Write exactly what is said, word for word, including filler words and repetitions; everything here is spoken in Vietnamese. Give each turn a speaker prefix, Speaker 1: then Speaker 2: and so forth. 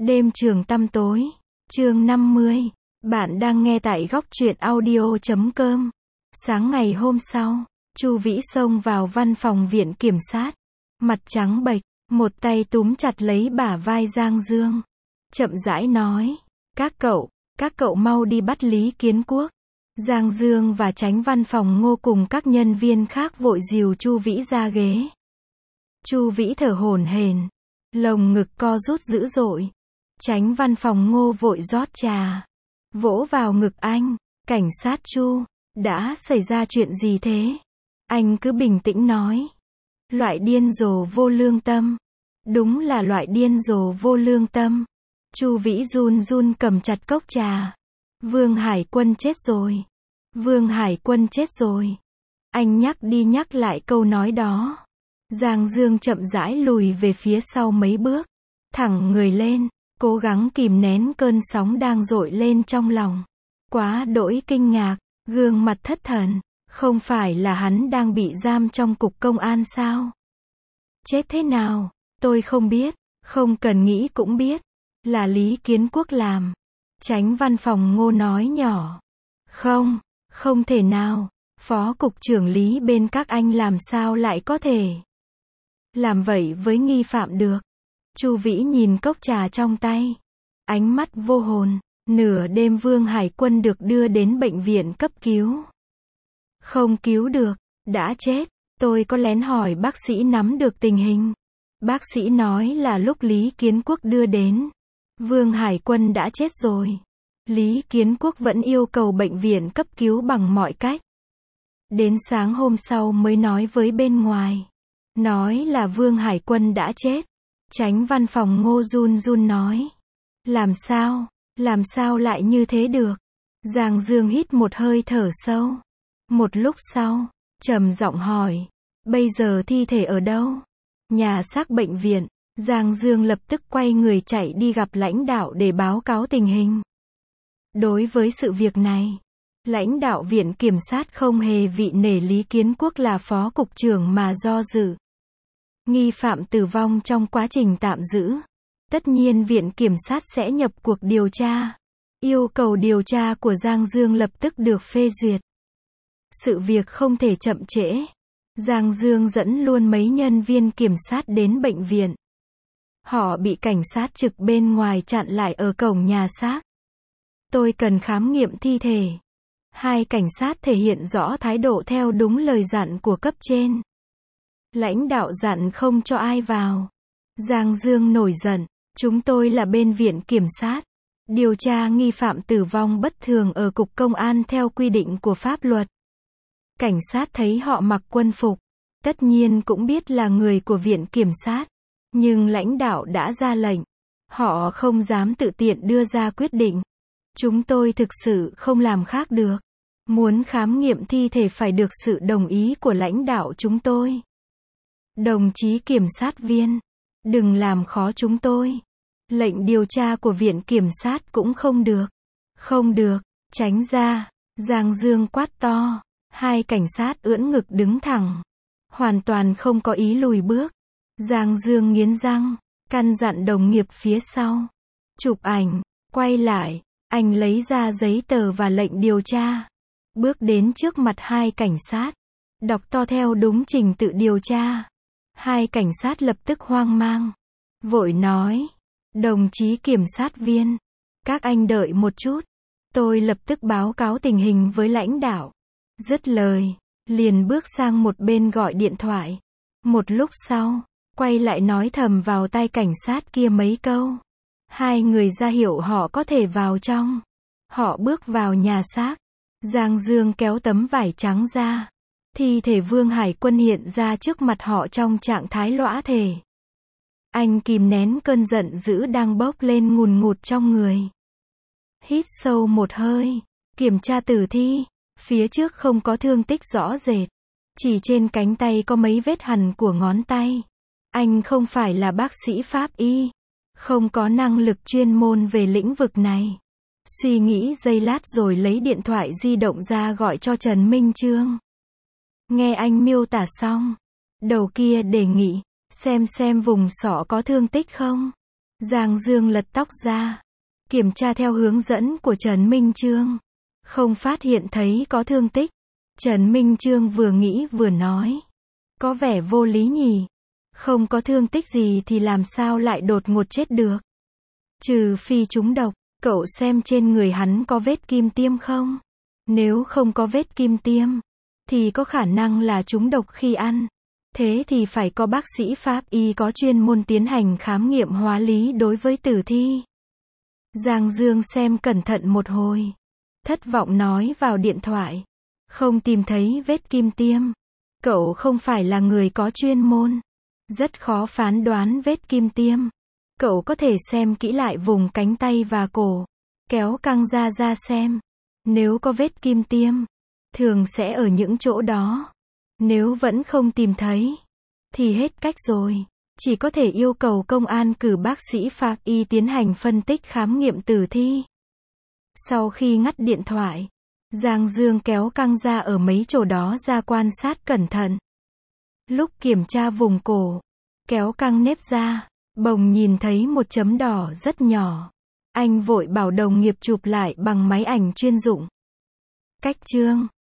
Speaker 1: Đêm trường tăm tối, chương năm mươi. Bạn đang nghe tại góc truyện audio chấm com. Sáng ngày hôm sau, Chu Vĩ xông vào văn phòng viện kiểm sát, mặt trắng bệch, một tay túm chặt lấy bả vai Giang Dương, chậm rãi nói: "Các cậu, các cậu mau đi bắt Lý Kiến Quốc." Giang Dương và Chánh văn phòng Ngô cùng các nhân viên khác vội dìu Chu Vĩ ra ghế. Chu Vĩ thở hổn hển, lồng ngực co rút dữ dội. Chánh văn phòng Ngô vội rót trà, vỗ vào ngực anh: "Cảnh sát Chu, đã xảy ra chuyện gì thế? Anh cứ bình tĩnh nói." "Loại điên rồ vô lương tâm." "Đúng là loại điên rồ vô lương tâm." Chu Vĩ run run cầm chặt cốc trà. "Vương Hải Quân chết rồi. Vương Hải Quân chết rồi." Anh nhắc đi nhắc lại câu nói đó. Giang Dương chậm rãi lùi về phía sau mấy bước, thẳng người lên, cố gắng kìm nén cơn sóng đang dội lên trong lòng. Quá đỗi kinh ngạc, gương mặt thất thần. Không phải là hắn đang bị giam trong cục công an sao? Chết thế nào? Tôi không biết, không cần nghĩ cũng biết. Là Lý Kiến Quốc làm. Chánh văn phòng Ngô nói nhỏ. Không, không thể nào. Phó cục trưởng Lý bên các anh làm sao lại có thể làm vậy với nghi phạm được? Chu Vĩ nhìn cốc trà trong tay, ánh mắt vô hồn. Nửa đêm Vương Hải Quân được đưa đến bệnh viện cấp cứu. Không cứu được, đã chết. Tôi có lén hỏi bác sĩ nắm được tình hình. Bác sĩ nói là lúc Lý Kiến Quốc đưa đến, Vương Hải Quân đã chết rồi. Lý Kiến Quốc vẫn yêu cầu bệnh viện cấp cứu bằng mọi cách. Đến sáng hôm sau mới nói với bên ngoài, nói là Vương Hải Quân đã chết. Chánh văn phòng Ngô run run nói. Làm sao, làm sao lại như thế được? Giang Dương hít một hơi thở sâu. Một lúc sau, trầm giọng hỏi, bây giờ thi thể ở đâu? Nhà xác bệnh viện. Giang Dương lập tức quay người chạy đi gặp lãnh đạo để báo cáo tình hình. Đối với sự việc này, lãnh đạo viện kiểm sát không hề vị nể Lý Kiến Quốc là phó cục trưởng mà do dự. Nghi phạm tử vong trong quá trình tạm giữ. Tất nhiên viện kiểm sát sẽ nhập cuộc điều tra. Yêu cầu điều tra của Giang Dương lập tức được phê duyệt. Sự việc không thể chậm trễ. Giang Dương dẫn luôn mấy nhân viên kiểm sát đến bệnh viện. Họ bị cảnh sát trực bên ngoài chặn lại ở cổng nhà xác. Tôi cần khám nghiệm thi thể. Hai cảnh sát thể hiện rõ thái độ theo đúng lời dặn của cấp trên. Lãnh đạo dặn không cho ai vào. Giang Dương nổi giận. Chúng tôi là bên viện kiểm sát. Điều tra nghi phạm tử vong bất thường ở cục công an theo quy định của pháp luật. Cảnh sát thấy họ mặc quân phục, tất nhiên cũng biết là người của viện kiểm sát. Nhưng lãnh đạo đã ra lệnh. Họ không dám tự tiện đưa ra quyết định. Chúng tôi thực sự không làm khác được. Muốn khám nghiệm thi thể phải được sự đồng ý của lãnh đạo chúng tôi. Đồng chí kiểm sát viên, đừng làm khó chúng tôi. Lệnh điều tra của viện kiểm sát cũng không được. Không được, tránh ra. Giang Dương quát to. Hai cảnh sát ưỡn ngực đứng thẳng, hoàn toàn không có ý lùi bước. Giang Dương nghiến răng, căn dặn đồng nghiệp phía sau. Chụp ảnh, quay lại. Anh lấy ra giấy tờ và lệnh điều tra. Bước đến trước mặt hai cảnh sát. Đọc to theo đúng trình tự điều tra. Hai cảnh sát lập tức hoang mang. Vội nói. Đồng chí kiểm sát viên, các anh đợi một chút. Tôi lập tức báo cáo tình hình với lãnh đạo. Dứt lời, liền bước sang một bên gọi điện thoại. Một lúc sau, quay lại nói thầm vào tai cảnh sát kia mấy câu. Hai người ra hiệu họ có thể vào trong. Họ bước vào nhà xác. Giang Dương kéo tấm vải trắng ra. Thi thể Vương Hải Quân hiện ra trước mặt họ trong trạng thái lõa thể. Anh kìm nén cơn giận dữ đang bốc lên ngùn ngụt trong người. Hít sâu một hơi, kiểm tra tử thi. Phía trước không có thương tích rõ rệt. Chỉ trên cánh tay có mấy vết hằn của ngón tay. Anh không phải là bác sĩ pháp y. Không có năng lực chuyên môn về lĩnh vực này. Suy nghĩ giây lát rồi lấy điện thoại di động ra gọi cho Trần Minh Trương. Nghe anh miêu tả xong, đầu kia đề nghị, xem xem vùng sọ có thương tích không. Giang Dương lật tóc ra, kiểm tra theo hướng dẫn của Trần Minh Chương. Không phát hiện thấy có thương tích. Trần Minh Chương vừa nghĩ vừa nói. Có vẻ vô lý nhỉ. Không có thương tích gì thì làm sao lại đột ngột chết được. Trừ phi trúng độc, cậu xem trên người hắn có vết kim tiêm không? Nếu không có vết kim tiêm, thì có khả năng là trúng độc khi ăn. Thế thì phải có bác sĩ pháp y có chuyên môn tiến hành khám nghiệm hóa lý đối với tử thi. Giang Dương xem cẩn thận một hồi. Thất vọng nói vào điện thoại. Không tìm thấy vết kim tiêm. Cậu không phải là người có chuyên môn. Rất khó phán đoán vết kim tiêm. Cậu có thể xem kỹ lại vùng cánh tay và cổ. Kéo căng da ra xem. Nếu có vết kim tiêm, thường sẽ ở những chỗ đó. Nếu vẫn không tìm thấy, thì hết cách rồi. Chỉ có thể yêu cầu công an cử bác sĩ pháp y tiến hành phân tích khám nghiệm tử thi. Sau khi ngắt điện thoại, Giang Dương kéo căng da ở mấy chỗ đó ra quan sát cẩn thận. Lúc kiểm tra vùng cổ, kéo căng nếp ra, bỗng nhìn thấy một chấm đỏ rất nhỏ. Anh vội bảo đồng nghiệp chụp lại bằng máy ảnh chuyên dụng. Cách chương